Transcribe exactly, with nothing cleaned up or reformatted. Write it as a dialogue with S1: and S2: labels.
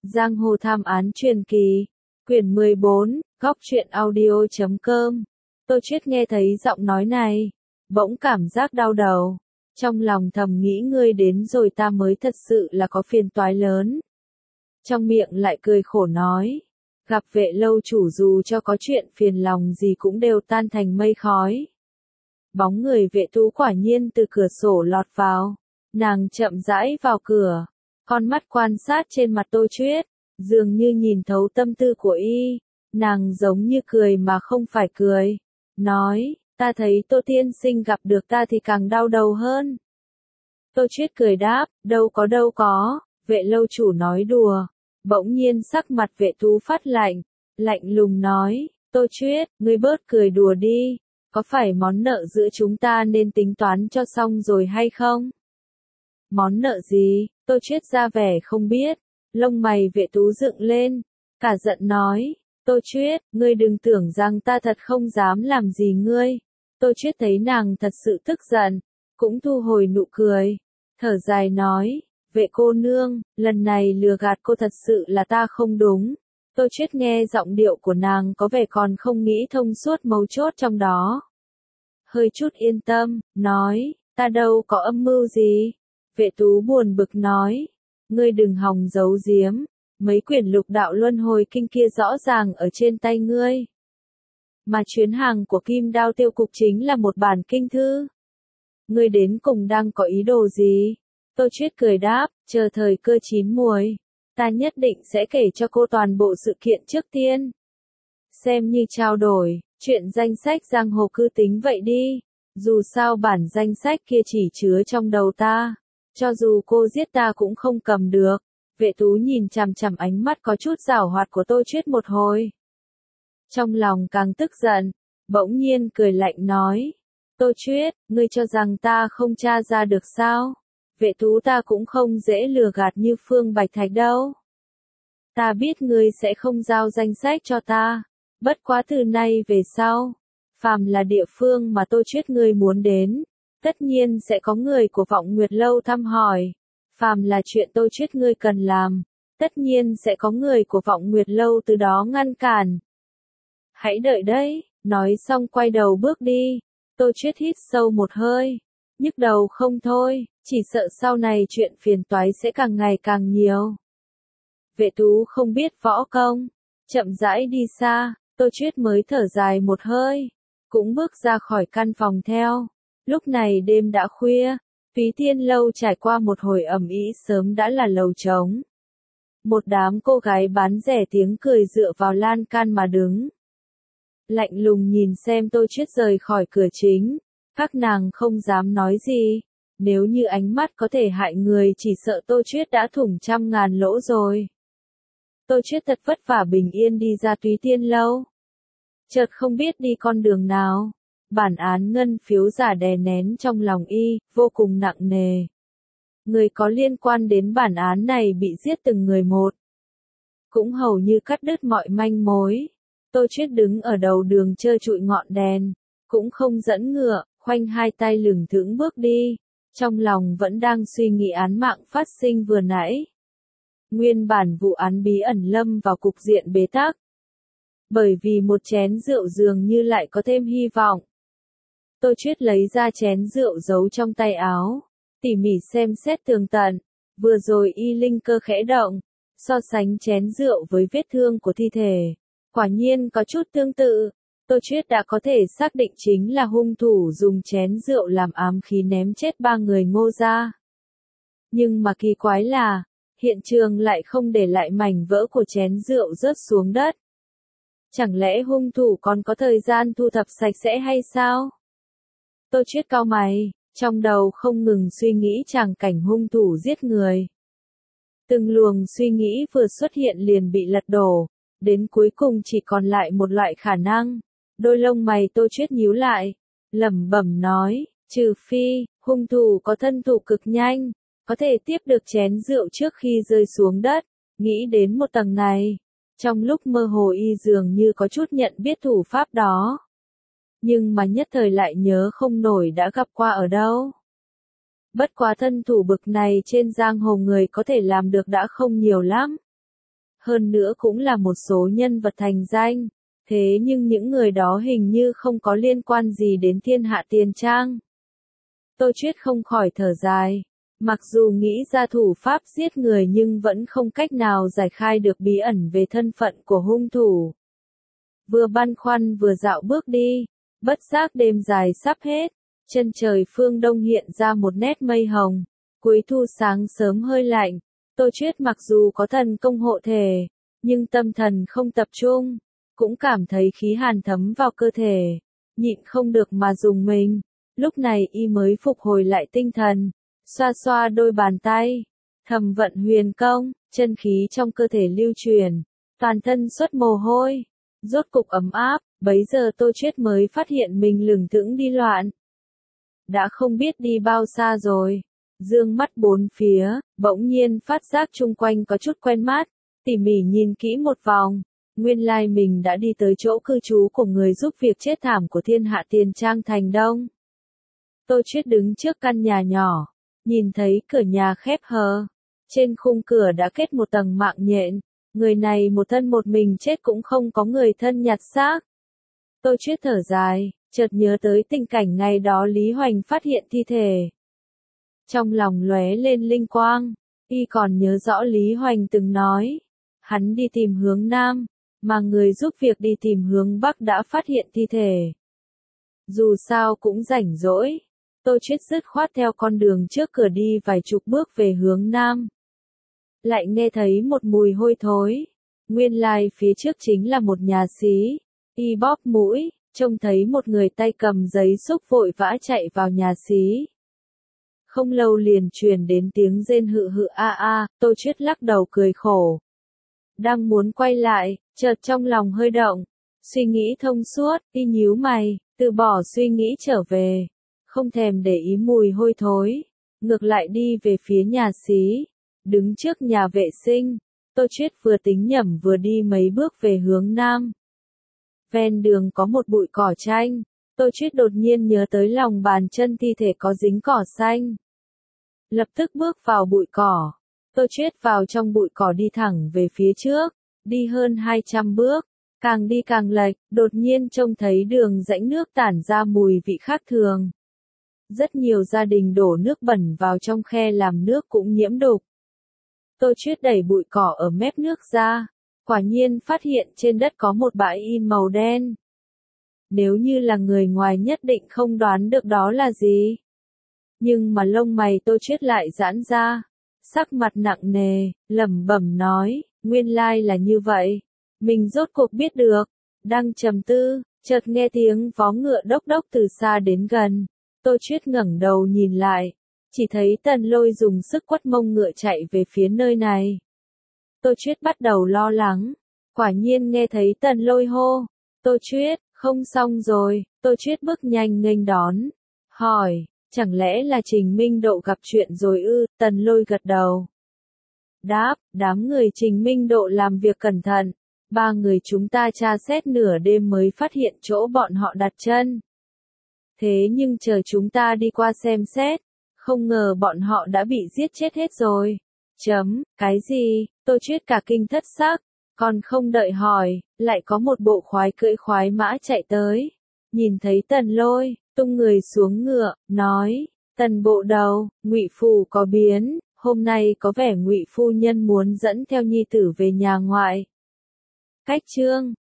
S1: Giang hồ thám án truyền kỳ, quyển mười bốn, góc truyện audio chấm com. Tô Triết nghe thấy giọng nói này, bỗng cảm giác đau đầu. Trong lòng thầm nghĩ ngươi đến rồi ta mới thật sự là có phiền toái lớn. Trong miệng lại cười khổ nói, gặp Vệ lâu chủ dù cho có chuyện phiền lòng gì cũng đều tan thành mây khói. Bóng người Vệ Tú quả nhiên từ cửa sổ lọt vào, nàng chậm rãi vào cửa, con mắt quan sát trên mặt Tô Triết, dường như nhìn thấu tâm tư của y, nàng giống như cười mà không phải cười, nói, ta thấy Tô tiên sinh gặp được ta thì càng đau đầu hơn. Tô Triết cười đáp, đâu có đâu có, Vệ lâu chủ nói đùa. Bỗng nhiên sắc mặt Vệ Tú phát lạnh, lạnh lùng nói, Tô Triết, ngươi bớt cười đùa đi, có phải món nợ giữa chúng ta nên tính toán cho xong rồi hay không? Món nợ gì? Tô Triết ra vẻ không biết, lông mày Vệ Tú dựng lên, cả giận nói, Tô Triết, ngươi đừng tưởng rằng ta thật không dám làm gì ngươi. Tô Triết thấy nàng thật sự tức giận, cũng thu hồi nụ cười, thở dài nói, Vệ cô nương, lần này lừa gạt cô thật sự là ta không đúng. Tô Triết nghe giọng điệu của nàng có vẻ còn không nghĩ thông suốt mấu chốt trong đó. Hơi chút yên tâm, nói, ta đâu có âm mưu gì. Vệ Tú buồn bực nói, ngươi đừng hòng giấu giếm, mấy quyển lục đạo luân hồi kinh kia rõ ràng ở trên tay ngươi. Mà chuyến hàng của Kim Đao Tiêu Cục chính là một bản kinh thư. Ngươi đến cùng đang có ý đồ gì? Tô Triết cười đáp, chờ thời cơ chín muồi, ta nhất định sẽ kể cho cô toàn bộ sự kiện trước tiên. Xem như trao đổi, chuyện danh sách giang hồ cứ tính vậy đi, dù sao bản danh sách kia chỉ chứa trong đầu ta, cho dù cô giết ta cũng không cầm được. Vệ Tú nhìn chằm chằm ánh mắt có chút giảo hoạt của Tô Triết một hồi. Trong lòng càng tức giận, bỗng nhiên cười lạnh nói, Tô Triết, ngươi cho rằng ta không tra ra được sao? Vệ Tú ta cũng không dễ lừa gạt như Phương Bạch Thạch đâu. Ta biết ngươi sẽ không giao danh sách cho ta, bất quá từ nay về sau, phàm là địa phương mà Tô Triết ngươi muốn đến, tất nhiên sẽ có người của Vọng Nguyệt Lâu thăm hỏi, phàm là chuyện Tô Triết ngươi cần làm, tất nhiên sẽ có người của Vọng Nguyệt Lâu từ đó ngăn cản. Hãy đợi đấy, nói xong quay đầu bước đi, Tô Triết hít sâu một hơi, nhức đầu không thôi, chỉ sợ sau này chuyện phiền toái sẽ càng ngày càng nhiều. Vệ Tú không biết võ công, chậm rãi đi xa, Tô Triết mới thở dài một hơi, cũng bước ra khỏi căn phòng theo. Lúc này đêm đã khuya, Túy Tiên Lâu trải qua một hồi ầm ĩ sớm đã là lầu trống. Một đám cô gái bán rẻ tiếng cười dựa vào lan can mà đứng. Lạnh lùng nhìn xem Tô Triết rời khỏi cửa chính, các nàng không dám nói gì, nếu như ánh mắt có thể hại người chỉ sợ Tô Triết đã thủng trăm ngàn lỗ rồi. Tô Triết thật vất vả bình yên đi ra Túy Tiên Lâu. Chợt không biết đi con đường nào, bản án ngân phiếu giả đè nén trong lòng y, vô cùng nặng nề. Người có liên quan đến bản án này bị giết từng người một, cũng hầu như cắt đứt mọi manh mối. Tô Triết đứng ở đầu đường trơ trụi ngọn đèn, cũng không dẫn ngựa, khoanh hai tay lửng thững bước đi, trong lòng vẫn đang suy nghĩ án mạng phát sinh vừa nãy. Nguyên bản vụ án bí ẩn lâm vào cục diện bế tắc. Bởi vì một chén rượu dường như lại có thêm hy vọng. Tô Triết lấy ra chén rượu giấu trong tay áo, tỉ mỉ xem xét tường tận, vừa rồi y linh cơ khẽ động, so sánh chén rượu với vết thương của thi thể, quả nhiên có chút tương tự. Tô Triết đã có thể xác định chính là hung thủ dùng chén rượu làm ám khí ném chết ba người Ngô gia. Nhưng mà kỳ quái là, hiện trường lại không để lại mảnh vỡ của chén rượu rớt xuống đất. Chẳng lẽ hung thủ còn có thời gian thu thập sạch sẽ hay sao? Tô Triết cau mày, trong đầu không ngừng suy nghĩ tràng cảnh hung thủ giết người. Từng luồng suy nghĩ vừa xuất hiện liền bị lật đổ, đến cuối cùng chỉ còn lại một loại khả năng. Đôi lông mày Tô Triết nhíu lại, lẩm bẩm nói, trừ phi, hung thủ có thân thủ cực nhanh, có thể tiếp được chén rượu trước khi rơi xuống đất. Nghĩ đến một tầng này, trong lúc mơ hồ y dường như có chút nhận biết thủ pháp đó. Nhưng mà nhất thời lại nhớ không nổi đã gặp qua ở đâu. Bất quá thân thủ bực này trên giang hồ người có thể làm được đã không nhiều lắm. hơn nữa cũng là một số nhân vật thành danh. Thế nhưng những người đó hình như không có liên quan gì đến Thiên Hạ Tiền Trang. Tô Chuyết không khỏi thở dài. Mặc dù nghĩ ra thủ pháp giết người nhưng vẫn không cách nào giải khai được bí ẩn về thân phận của hung thủ. Vừa băn khoăn vừa dạo bước đi, bất giác đêm dài sắp hết, chân trời phương đông hiện ra một nét mây hồng, cuối thu sáng sớm hơi lạnh, Tô Chuyết mặc dù có thần công hộ thể, nhưng tâm thần không tập trung, cũng cảm thấy khí hàn thấm vào cơ thể, nhịn không được mà dùng mình, lúc này y mới phục hồi lại tinh thần, xoa xoa đôi bàn tay, thầm vận huyền công, chân khí trong cơ thể lưu truyền, toàn thân xuất mồ hôi, rốt cục ấm áp, bấy giờ Tô Chuyết mới phát hiện mình lửng thững đi loạn. Đã không biết đi bao xa rồi, dương mắt bốn phía, bỗng nhiên phát giác chung quanh có chút quen mắt, tỉ mỉ nhìn kỹ một vòng, nguyên lai mình đã đi tới chỗ cư trú của người giúp việc chết thảm của Thiên Hạ Tiền Trang thành Đông. Tô Chuyết đứng trước căn nhà nhỏ, nhìn thấy cửa nhà khép hờ, trên khung cửa đã kết một tầng mạng nhện, người này một thân một mình chết cũng không có người thân nhặt xác. Tô Chuyết thở dài, chợt nhớ tới tình cảnh ngày đó Lý Hoành phát hiện thi thể. Trong lòng lóe lên linh quang, y còn nhớ rõ Lý Hoành từng nói, hắn đi tìm hướng Nam, mà người giúp việc đi tìm hướng Bắc đã phát hiện thi thể. Dù sao cũng rảnh rỗi, Tô Chuyết dứt khoát theo con đường trước cửa đi vài chục bước về hướng Nam. Lại nghe thấy một mùi hôi thối, nguyên lai phía trước chính là một nhà xí, y bóp mũi, trông thấy một người tay cầm giấy xúc vội vã chạy vào nhà xí. Không lâu liền truyền đến tiếng rên hự hự a a, Tô Chuyết lắc đầu cười khổ. Đang muốn quay lại, chợt trong lòng hơi động, suy nghĩ thông suốt, y nhíu mày, từ bỏ suy nghĩ trở về, không thèm để ý mùi hôi thối, ngược lại đi về phía nhà xí, đứng trước nhà vệ sinh, Tô Chuyết vừa tính nhẩm vừa đi mấy bước về hướng Nam. Ven đường có một bụi cỏ chanh, Tô Chuyết đột nhiên nhớ tới lòng bàn chân thi thể có dính cỏ xanh. Lập tức bước vào bụi cỏ, Tô Chuyết vào trong bụi cỏ đi thẳng về phía trước, đi hơn hai trăm bước, càng đi càng lệch, đột nhiên trông thấy đường rãnh nước tản ra mùi vị khác thường. Rất nhiều gia đình đổ nước bẩn vào trong khe làm nước cũng nhiễm đục. Tô Chuyết đẩy bụi cỏ ở mép nước ra, quả nhiên phát hiện trên đất có một bãi in màu đen. Nếu như là người ngoài nhất định không đoán được đó là gì. Nhưng mà lông mày Tô Chuyết lại giãn ra, sắc mặt nặng nề, lẩm bẩm nói, nguyên lai là như vậy. Mình rốt cuộc biết được, đang trầm tư, chợt nghe tiếng vó ngựa đốc đốc từ xa đến gần. Tô Chuyết ngẩng đầu nhìn lại, chỉ thấy Tần Lôi dùng sức quất mông ngựa chạy về phía nơi này. Tô Chuyết bắt đầu lo lắng, quả nhiên nghe thấy Tần Lôi hô, Tô Chuyết, không xong rồi, Tô Chuyết bước nhanh nghênh đón, hỏi, chẳng lẽ là Trình Minh Độ gặp chuyện rồi ư? Tần Lôi gật đầu. Đáp, đám người Trình Minh Độ làm việc cẩn thận, ba người chúng ta tra xét nửa đêm mới phát hiện chỗ bọn họ đặt chân. Thế nhưng chờ chúng ta đi qua xem xét, không ngờ bọn họ đã bị giết chết hết rồi. Chấm, cái gì? Tô Chuyết cả kinh thất xác, còn không đợi hỏi, lại có một bộ khoái cưỡi khoái mã chạy tới. Nhìn thấy Tần Lôi, tung người xuống ngựa, nói, Tần bộ đầu, Ngụy phủ có biến, hôm nay có vẻ Ngụy phu nhân muốn dẫn theo nhi tử về nhà ngoại. Cách chương